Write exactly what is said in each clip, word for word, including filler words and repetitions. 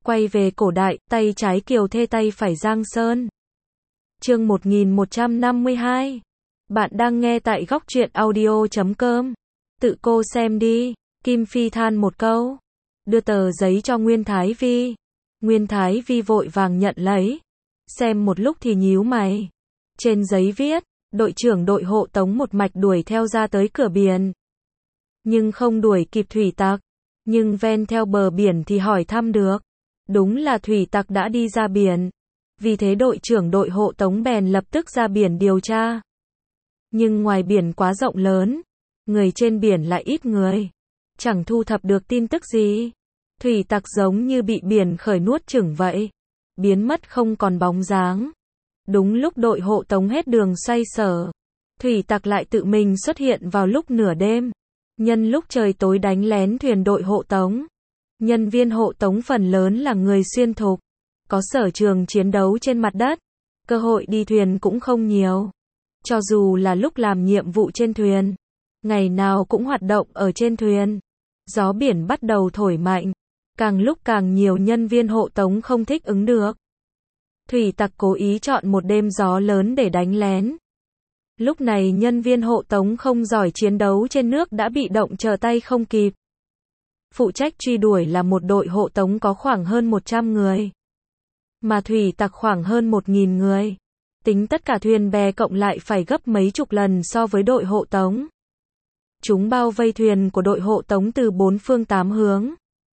Quay về cổ đại, tay trái Kiều Thê tay phải Giang Sơn. Chương một nghìn một trăm năm mươi hai. Bạn đang nghe tại góc truyện audio chấm com. Tự cô xem đi. Kim Phi than một câu. Đưa tờ giấy cho Nguyên Thái Vi. Nguyên Thái Vi vội vàng nhận lấy. Xem một lúc thì nhíu mày. Trên giấy viết, đội trưởng đội hộ tống một mạch đuổi theo ra tới cửa biển. Nhưng không đuổi kịp thủy tặc. Nhưng ven theo bờ biển thì hỏi thăm được. Đúng là thủy tặc đã đi ra biển. Vì thế đội trưởng đội hộ tống bèn lập tức ra biển điều tra. Nhưng ngoài biển quá rộng lớn, người trên biển lại ít người. Chẳng thu thập được tin tức gì. Thủy tặc giống như bị biển khởi nuốt chửng vậy. Biến mất không còn bóng dáng. Đúng lúc đội hộ tống hết đường xoay sở, thủy tặc lại tự mình xuất hiện vào lúc nửa đêm. Nhân lúc trời tối đánh lén thuyền đội hộ tống. Nhân viên hộ tống phần lớn là người xuyên thục, có sở trường chiến đấu trên mặt đất. Cơ hội đi thuyền cũng không nhiều. Cho dù là lúc làm nhiệm vụ trên thuyền, ngày nào cũng hoạt động ở trên thuyền. Gió biển bắt đầu thổi mạnh. Càng lúc càng nhiều nhân viên hộ tống không thích ứng được. Thủy tặc cố ý chọn một đêm gió lớn để đánh lén. Lúc này nhân viên hộ tống không giỏi chiến đấu trên nước đã bị động trở tay không kịp. Phụ trách truy đuổi là một đội hộ tống có khoảng hơn một trăm người. Mà thủy tặc khoảng hơn một nghìn người. Tính tất cả thuyền bè cộng lại phải gấp mấy chục lần so với đội hộ tống. Chúng bao vây thuyền của đội hộ tống từ bốn phương tám hướng.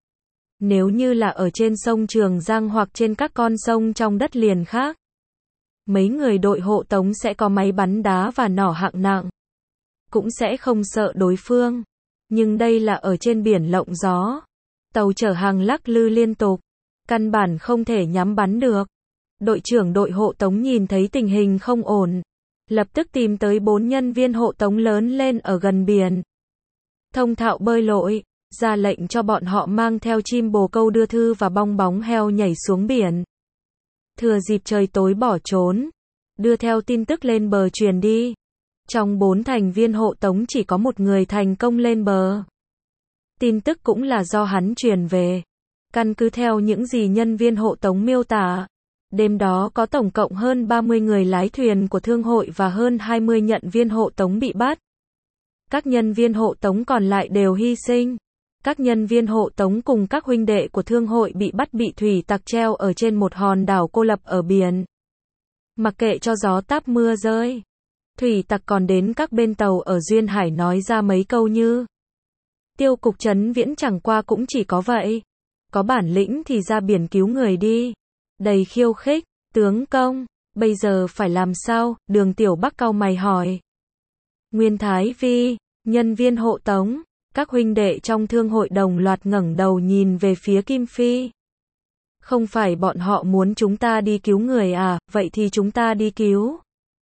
Nếu như là ở trên sông Trường Giang hoặc trên các con sông trong đất liền khác, mấy người đội hộ tống sẽ có máy bắn đá và nỏ hạng nặng. Cũng sẽ không sợ đối phương. Nhưng đây là ở trên biển lộng gió. Tàu chở hàng lắc lư liên tục. Căn bản không thể nhắm bắn được. Đội trưởng đội hộ tống nhìn thấy tình hình không ổn. Lập tức tìm tới bốn nhân viên hộ tống lớn lên ở gần biển. Thông thạo bơi lội. Ra lệnh cho bọn họ mang theo chim bồ câu đưa thư và bong bóng heo nhảy xuống biển. Thừa dịp trời tối bỏ trốn. Đưa theo tin tức lên bờ truyền đi. Trong bốn thành viên hộ tống chỉ có một người thành công lên bờ. Tin tức cũng là do hắn truyền về. Căn cứ theo những gì nhân viên hộ tống miêu tả. Đêm đó có tổng cộng hơn ba mươi người lái thuyền của thương hội và hơn hai mươi nhận viên hộ tống bị bắt. Các nhân viên hộ tống còn lại đều hy sinh. Các nhân viên hộ tống cùng các huynh đệ của thương hội bị bắt bị thủy tặc treo ở trên một hòn đảo cô lập ở biển. Mặc kệ cho gió táp mưa rơi. Thủy tặc còn đến các bên tàu ở Duyên Hải nói ra mấy câu như: Tiêu cục Trấn Viễn chẳng qua cũng chỉ có vậy. Có bản lĩnh thì ra biển cứu người đi. Đầy khiêu khích. Tướng công, bây giờ phải làm sao? Đường Tiểu Bắc cau mày hỏi. Nguyên Thái Vi, nhân viên hộ tống. Các huynh đệ trong thương hội đồng loạt ngẩng đầu nhìn về phía Kim Phi. Không phải bọn họ muốn chúng ta đi cứu người à, vậy thì chúng ta đi cứu.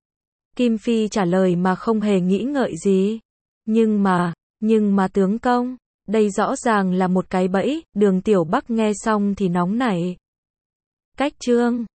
Kim Phi trả lời mà không hề nghĩ ngợi gì. Nhưng mà, nhưng mà tướng công, đây rõ ràng là một cái bẫy. Đường Tiểu Bắc nghe xong thì nóng nảy. Cách chương